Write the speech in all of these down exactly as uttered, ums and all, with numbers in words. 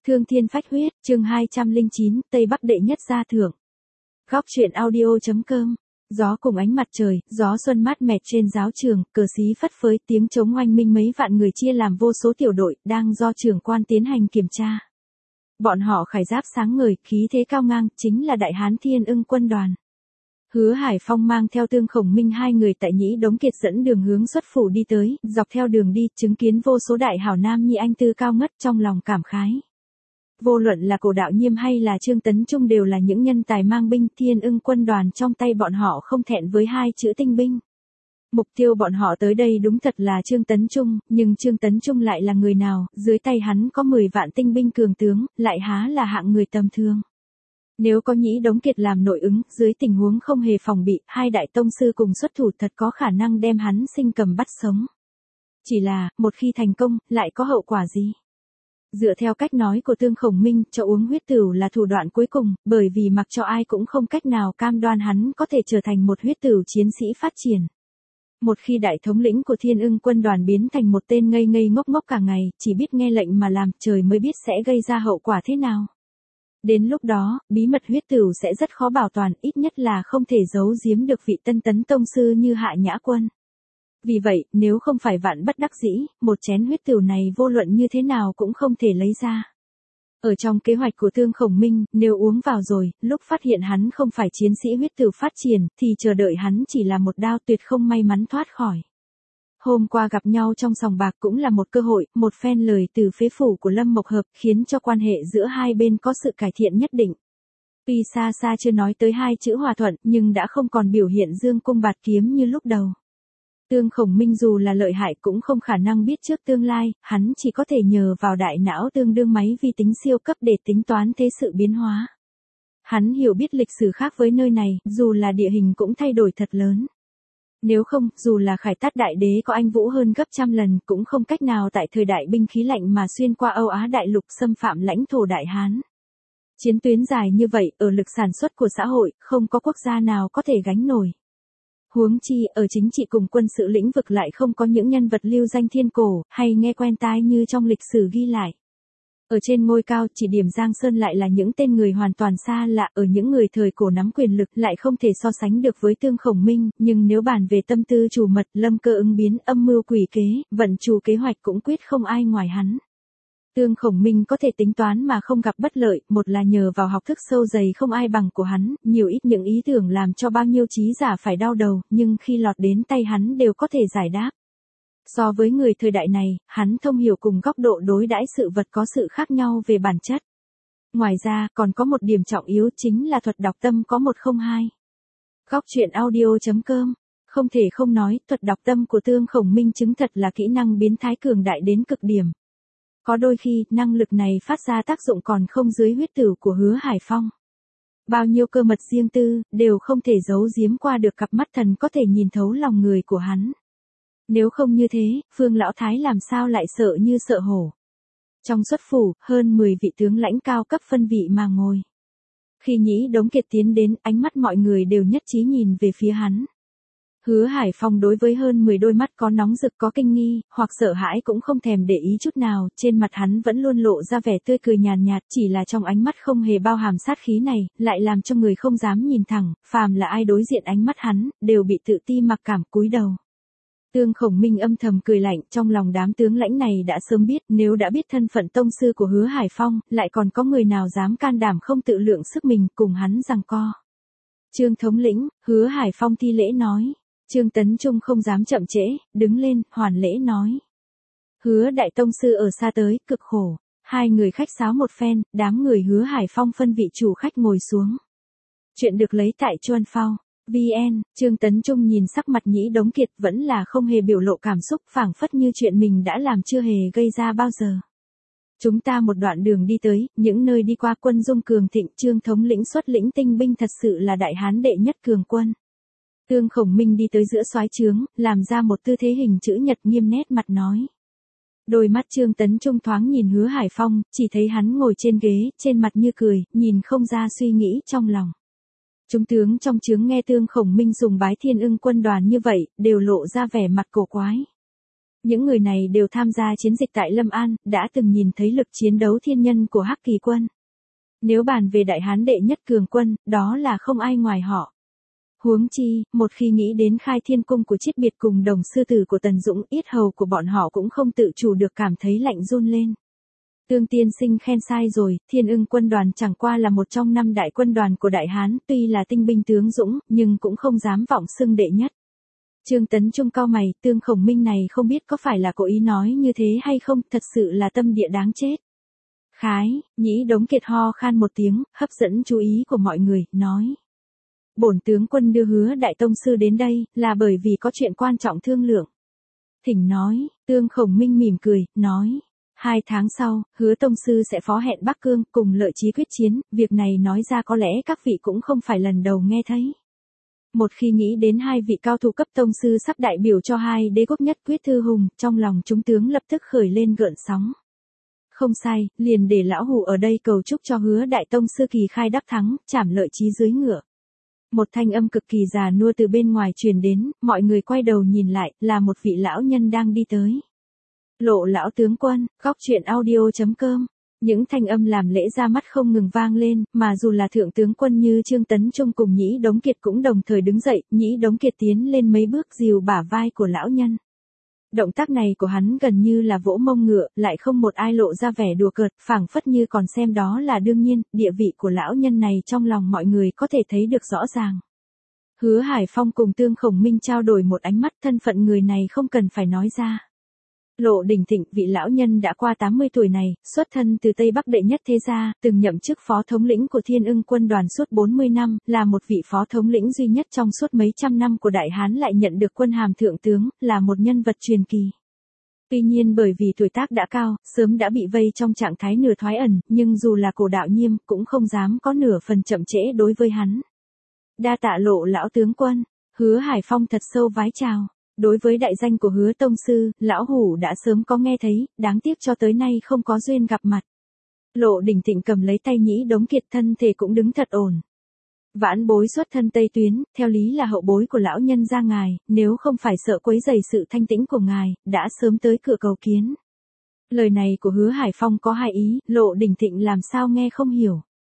Thương thiên phách huyết, chương hai trăm lẻ chín, Tây Bắc đệ nhất gia thưởng. Góc truyện audio.com. Gió cùng ánh mặt trời, gió xuân mát mẹt trên giáo trường, cờ xí phất phới, tiếng trống oanh minh, mấy vạn người chia làm vô số tiểu đội, đang do trưởng quan tiến hành kiểm tra. Bọn họ khải giáp sáng ngời, khí thế cao ngang, chính là Đại Hán Thiên Ưng quân đoàn. Hứa Hải Phong mang theo Tương Khổng Minh hai người tại Nhĩ Đống Kiệt dẫn đường hướng xuất phủ đi tới, dọc theo đường đi, chứng kiến vô số đại hảo nam nhi anh tư cao ngất, trong lòng cảm khái. Vô luận là Cổ Đạo Nhiêm hay là Trương Tấn Trung đều là những nhân tài mang binh, Thiên Ưng quân đoàn trong tay bọn họ không thẹn với hai chữ tinh binh. Mục tiêu bọn họ tới đây đúng thật là Trương Tấn Trung, nhưng Trương Tấn Trung lại là người nào, dưới tay hắn có mười vạn tinh binh cường tướng, lại há là hạng người tầm thường. Nếu có Nhĩ Đống Kiệt làm nội ứng, dưới tình huống không hề phòng bị, hai đại tông sư cùng xuất thủ thật có khả năng đem hắn sinh cầm bắt sống. Chỉ là, một khi thành công, lại có hậu quả gì? Dựa theo cách nói của Tương Khổng Minh, cho uống huyết tửu là thủ đoạn cuối cùng, bởi vì mặc cho ai cũng không cách nào cam đoan hắn có thể trở thành một huyết tửu chiến sĩ phát triển. Một khi đại thống lĩnh của Thiên Ưng quân đoàn biến thành một tên ngây ngây ngốc ngốc cả ngày, chỉ biết nghe lệnh mà làm, trời mới biết sẽ gây ra hậu quả thế nào. Đến lúc đó, bí mật huyết tửu sẽ rất khó bảo toàn, ít nhất là không thể giấu giếm được vị tân tấn tông sư như Hạ Nhã Quân. Vì vậy, nếu không phải vạn bất đắc dĩ, một chén huyết tửu này vô luận như thế nào cũng không thể lấy ra. Ở trong kế hoạch của Tương Khổng Minh, nếu uống vào rồi, lúc phát hiện hắn không phải chiến sĩ huyết tửu phát triển, thì chờ đợi hắn chỉ là một đao, tuyệt không may mắn thoát khỏi. Hôm qua gặp nhau trong sòng bạc cũng là một cơ hội, một phen lời từ phế phủ của Lâm Mộc Hợp khiến cho quan hệ giữa hai bên có sự cải thiện nhất định. Tuy xa xa chưa nói tới hai chữ hòa thuận, nhưng đã không còn biểu hiện dương cung bạt kiếm như lúc đầu. Tương Khổng Minh dù là lợi hại cũng không khả năng biết trước tương lai, hắn chỉ có thể nhờ vào đại não tương đương máy vi tính siêu cấp để tính toán thế sự biến hóa. Hắn hiểu biết lịch sử khác với nơi này, dù là địa hình cũng thay đổi thật lớn. Nếu không, dù là Khải Tát đại đế có anh vũ hơn gấp trăm lần, cũng không cách nào tại thời đại binh khí lạnh mà xuyên qua Âu Á đại lục xâm phạm lãnh thổ Đại Hán. Chiến tuyến dài như vậy, ở lực sản xuất của xã hội, không có quốc gia nào có thể gánh nổi. Huống chi, ở chính trị cùng quân sự lĩnh vực lại không có những nhân vật lưu danh thiên cổ, hay nghe quen tai như trong lịch sử ghi lại. Ở trên ngôi cao, chỉ điểm Giang Sơn lại là những tên người hoàn toàn xa lạ, ở những người thời cổ nắm quyền lực lại không thể so sánh được với Tương Khổng Minh, nhưng nếu bàn về tâm tư chủ mật, lâm cơ ứng biến, âm mưu quỷ kế, vận chủ kế hoạch cũng quyết không ai ngoài hắn. Tương Khổng Minh có thể tính toán mà không gặp bất lợi, một là nhờ vào học thức sâu dày không ai bằng của hắn, nhiều ít những ý tưởng làm cho bao nhiêu trí giả phải đau đầu, nhưng khi lọt đến tay hắn đều có thể giải đáp. So với người thời đại này, hắn thông hiểu cùng góc độ đối đãi sự vật có sự khác nhau về bản chất. Ngoài ra, còn có một điểm trọng yếu chính là thuật đọc tâm có một không hai. Góc truyện audio.com. Không thể không nói, thuật đọc tâm của Tương Khổng Minh chứng thật là kỹ năng biến thái cường đại đến cực điểm. Có đôi khi, năng lực này phát ra tác dụng còn không dưới huyết tửu của Hứa Hải Phong. Bao nhiêu cơ mật riêng tư, đều không thể giấu giếm qua được cặp mắt thần có thể nhìn thấu lòng người của hắn. Nếu không như thế, Phương Lão Thái làm sao lại sợ như sợ hổ. Trong xuất phủ, hơn mười vị tướng lãnh cao cấp phân vị mà ngồi. Khi Nhĩ Đống Kiệt tiến đến, ánh mắt mọi người đều nhất trí nhìn về phía hắn. Hứa Hải Phong đối với hơn mười đôi mắt có nóng rực có kinh nghi, hoặc sợ hãi cũng không thèm để ý chút nào, trên mặt hắn vẫn luôn lộ ra vẻ tươi cười nhàn nhạt, chỉ là trong ánh mắt không hề bao hàm sát khí này, lại làm cho người không dám nhìn thẳng, phàm là ai đối diện ánh mắt hắn, đều bị tự ti mặc cảm cúi đầu. Tương Khổng Minh âm thầm cười lạnh, trong lòng đám tướng lãnh này đã sớm biết, nếu đã biết thân phận tông sư của Hứa Hải Phong, lại còn có người nào dám can đảm không tự lượng sức mình, cùng hắn giằng co. Trương thống lĩnh, Hứa Hải Phong thi lễ nói. Trương Tấn Trung không dám chậm trễ, đứng lên, hoàn lễ nói. Hứa đại tông sư ở xa tới, cực khổ. Hai người khách sáo một phen, đám người Hứa Hải Phong phân vị chủ khách ngồi xuống. Chuyện được lấy tại Chuan Phao. vê en, Trương Tấn Trung nhìn sắc mặt Nhĩ Đống Kiệt vẫn là không hề biểu lộ cảm xúc, phảng phất như chuyện mình đã làm chưa hề gây ra bao giờ. Chúng ta một đoạn đường đi tới, những nơi đi qua quân dung cường thịnh, Trương thống lĩnh xuất lĩnh tinh binh thật sự là Đại Hán đệ nhất cường quân. Tương Khổng Minh đi tới giữa soái trướng, làm ra một tư thế hình chữ nhật nghiêm nét mặt nói. Đôi mắt Trương Tấn Trung thoáng nhìn Hứa Hải Phong, chỉ thấy hắn ngồi trên ghế, trên mặt như cười, nhìn không ra suy nghĩ trong lòng. Chúng tướng trong trướng nghe Tương Khổng Minh dùng bái Thiên Ưng quân đoàn như vậy, đều lộ ra vẻ mặt cổ quái. Những người này đều tham gia chiến dịch tại Lâm An, đã từng nhìn thấy lực chiến đấu thiên nhân của Hắc Kỳ quân. Nếu bàn về đại hán đệ nhất cường quân, đó là không ai ngoài họ. Huống chi, một khi nghĩ đến Khai Thiên cung của Chiết Biệt cùng Đồng sư tử của Tần Dũng, yết hầu của bọn họ cũng không tự chủ được cảm thấy lạnh run lên. Tương tiên sinh khen sai rồi, Thiên Ưng quân đoàn chẳng qua là một trong năm đại quân đoàn của Đại Hán, tuy là tinh binh tướng dũng, nhưng cũng không dám vọng xưng đệ nhất. Trương Tấn Trung cau mày, Tương Khổng Minh này không biết có phải là cố ý nói như thế hay không, thật sự là tâm địa đáng chết. Khái, Nhĩ Đống Kiệt ho khan một tiếng, hấp dẫn chú ý của mọi người, nói. Bổn tướng quân đưa Hứa đại tông sư đến đây, là bởi vì có chuyện quan trọng thương lượng. Thỉnh nói, Tương Khổng Minh mỉm cười, nói. Hai tháng sau, Hứa tông sư sẽ phó hẹn Bắc Cương cùng Lợi Chí quyết chiến, việc này nói ra có lẽ các vị cũng không phải lần đầu nghe thấy. Một khi nghĩ đến hai vị cao thủ cấp tông sư sắp đại biểu cho hai đế quốc nhất quyết thư hùng, trong lòng chúng tướng lập tức khởi lên gợn sóng. Không sai, liền để lão hủ ở đây cầu chúc cho Hứa đại tông sư kỳ khai đắc thắng, chảm Lợi Chí dưới ngựa. Một thanh âm cực kỳ già nua từ bên ngoài truyền đến, mọi người quay đầu nhìn lại, là một vị lão nhân đang đi tới. Lộ lão tướng quân, góc truyện audio chấm com. Những thanh âm làm lễ ra mắt không ngừng vang lên, mà dù là thượng tướng quân như Trương Tấn Trung cùng Nhĩ Đống Kiệt cũng đồng thời đứng dậy, Nhĩ Đống Kiệt tiến lên mấy bước dìu bả vai của lão nhân. Động tác này của hắn gần như là vỗ mông ngựa, lại không một ai lộ ra vẻ đùa cợt, phảng phất như còn xem đó là đương nhiên, địa vị của lão nhân này trong lòng mọi người có thể thấy được rõ ràng. Hứa Hải Phong cùng Tương Khổng Minh trao đổi một ánh mắt, thân phận người này không cần phải nói ra. Lộ Đình Thịnh, vị lão nhân đã qua tám mươi tuổi này, xuất thân từ Tây Bắc đệ nhất thế gia, từng nhậm chức phó thống lĩnh của Thiên Ưng quân đoàn suốt bốn mươi năm, là một vị phó thống lĩnh duy nhất trong suốt mấy trăm năm của Đại Hán lại nhận được quân hàm thượng tướng, là một nhân vật truyền kỳ. Tuy nhiên bởi vì tuổi tác đã cao, sớm đã bị vây trong trạng thái nửa thoái ẩn, nhưng dù là Cổ đạo Nhiêm, cũng không dám có nửa phần chậm trễ đối với hắn. Đa tạ Lộ lão tướng quân, Hứa Hải Phong thật sâu vái chào. Đối với đại danh của Hứa tông sư, lão hủ đã sớm có nghe thấy, đáng tiếc cho tới nay không có duyên gặp mặt. Lộ Đình Thịnh cầm lấy tay Nhĩ Đống Kiệt, thân thể cũng đứng thật ổn. Vãn bối xuất thân Tây Tuyến, theo lý là hậu bối của lão nhân gia ngài, nếu không phải sợ quấy rầy sự thanh tĩnh của ngài, đã sớm tới cửa cầu kiến. Lời này của Hứa Hải Phong có hai ý, Lộ Đình Thịnh làm sao nghe không hiểu.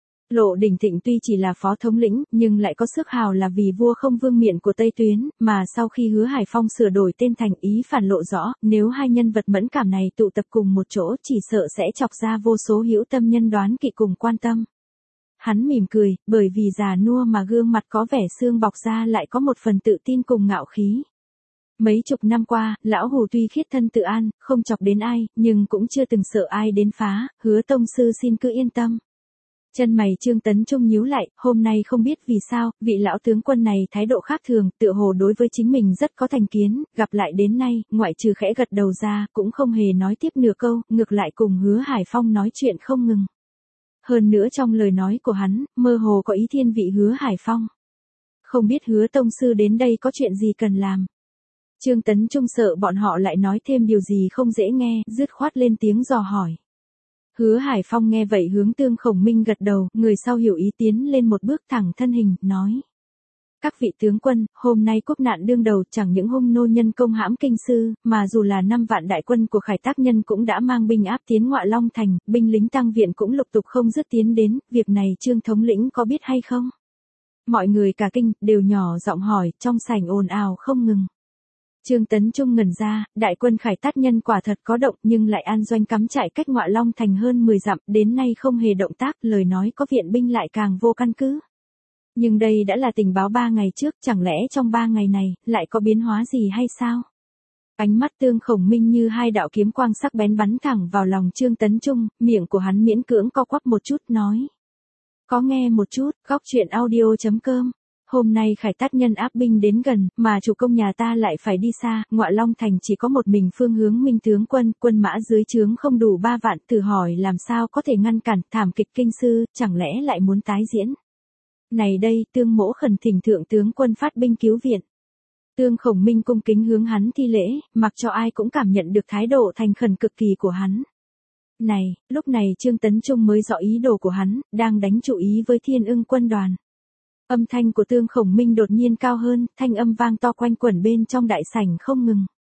Lộ Đình Thịnh tuy chỉ là phó thống lĩnh, nhưng lại có sức hào là vì vua không vương miện của Tây Tuyến, mà sau khi Hứa Hải Phong sửa đổi tên thành ý phản lộ rõ, nếu hai nhân vật mẫn cảm này tụ tập cùng một chỗ chỉ sợ sẽ chọc ra vô số hữu tâm nhân đoán kỵ cùng quan tâm. Hắn mỉm cười, bởi vì già nua mà gương mặt có vẻ xương bọc ra lại có một phần tự tin cùng ngạo khí. Mấy chục năm qua, lão hủ tuy khiết thân tự an, không chọc đến ai, nhưng cũng chưa từng sợ ai đến phá, Hứa tông sư xin cứ yên tâm. Chân mày Trương Tấn Trung nhíu lại, hôm nay không biết vì sao, vị lão tướng quân này thái độ khác thường, tựa hồ đối với chính mình rất có thành kiến, gặp lại đến nay, ngoại trừ khẽ gật đầu ra, cũng không hề nói tiếp nửa câu, ngược lại cùng Hứa Hải Phong nói chuyện không ngừng. Hơn nữa trong lời nói của hắn, mơ hồ có ý thiên vị Hứa Hải Phong. Không biết Hứa tông sư đến đây có chuyện gì cần làm. Trương Tấn Trung sợ bọn họ lại nói thêm điều gì không dễ nghe, dứt khoát lên tiếng dò hỏi. Hứa Hải Phong nghe vậy hướng Tương Khổng Minh gật đầu, người sau hiểu ý tiến lên một bước thẳng thân hình, nói. Các vị tướng quân, hôm nay quốc nạn đương đầu chẳng những hung nô nhân công hãm kinh sư, mà dù là năm vạn đại quân của Khải Tác Nhân cũng đã mang binh áp tiến Ngọa Long Thành, binh lính tăng viện cũng lục tục không dứt tiến đến, việc này Trương thống lĩnh có biết hay không? Mọi người cả kinh, đều nhỏ giọng hỏi, trong sảnh ồn ào không ngừng. Trương Tấn Trung ngẩn ra, đại quân Khải Tát Nhân quả thật có động nhưng lại an doanh cắm trại cách Ngọa Long Thành hơn mười dặm, đến nay không hề động tác, lời nói có viện binh lại càng vô căn cứ. Nhưng đây đã là tình báo ba ngày trước, chẳng lẽ trong ba ngày này, lại có biến hóa gì hay sao? Ánh mắt Tương Khổng Minh như hai đạo kiếm quang sắc bén bắn thẳng vào lòng Trương Tấn Trung, miệng của hắn miễn cưỡng co quắp một chút nói. Có nghe một chút, góc truyện audio chấm com. Hôm nay Khải Tát Nhân áp binh đến gần, mà chủ công nhà ta lại phải đi xa, Ngọa Long Thành chỉ có một mình Phương Hướng Minh tướng quân, quân mã dưới trướng không đủ ba vạn, thử hỏi làm sao có thể ngăn cản, thảm kịch kinh sư, chẳng lẽ lại muốn tái diễn. Này đây, Tương mỗ khẩn thỉnh thượng tướng quân phát binh cứu viện. Tương Khổng Minh cung kính hướng hắn thi lễ, mặc cho ai cũng cảm nhận được thái độ thành khẩn cực kỳ của hắn. Này, lúc này Trương Tấn Trung mới rõ ý đồ của hắn, đang đánh chủ ý với Thiên Ưng quân đoàn. Âm thanh của Tương Khổng Minh đột nhiên cao hơn, thanh âm vang to quanh quẩn bên trong đại sảnh không ngừng.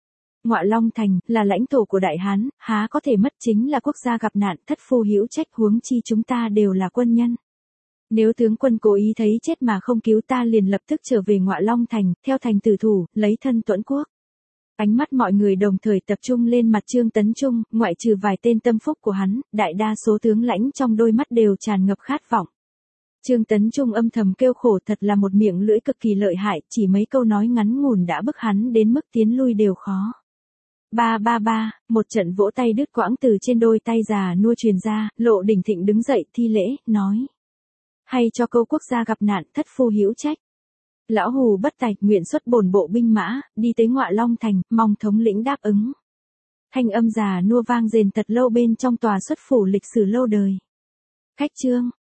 Ngọa Long Thành, là lãnh thổ của Đại Hán, há có thể mất, chính là quốc gia gặp nạn, thất phu hữu trách, huống chi chúng ta đều là quân nhân. Nếu tướng quân cố ý thấy chết mà không cứu ta liền lập tức trở về Ngọa Long Thành, theo thành tử thủ, lấy thân tuẫn quốc. Ánh mắt mọi người đồng thời tập trung lên mặt Trương Tấn Trung, ngoại trừ vài tên tâm phúc của hắn, đại đa số tướng lãnh trong đôi mắt đều tràn ngập khát vọng. Trương Tấn Trung âm thầm kêu khổ, thật là một miệng lưỡi cực kỳ lợi hại, chỉ mấy câu nói ngắn ngủn đã bức hắn đến mức tiến lui đều khó. Ba ba ba, một trận vỗ tay đứt quãng từ trên đôi tay già nua truyền ra, Lộ Đình Thịnh đứng dậy thi lễ, nói. Hay cho câu quốc gia gặp nạn, thất phu hữu trách. Lão hù bất tài, nguyện xuất bổn bộ binh mã, đi tới Ngọa Long Thành, mong thống lĩnh đáp ứng. Thanh âm già nua vang rền thật lâu bên trong tòa xuất phủ lịch sử lâu đời. Khách Trương,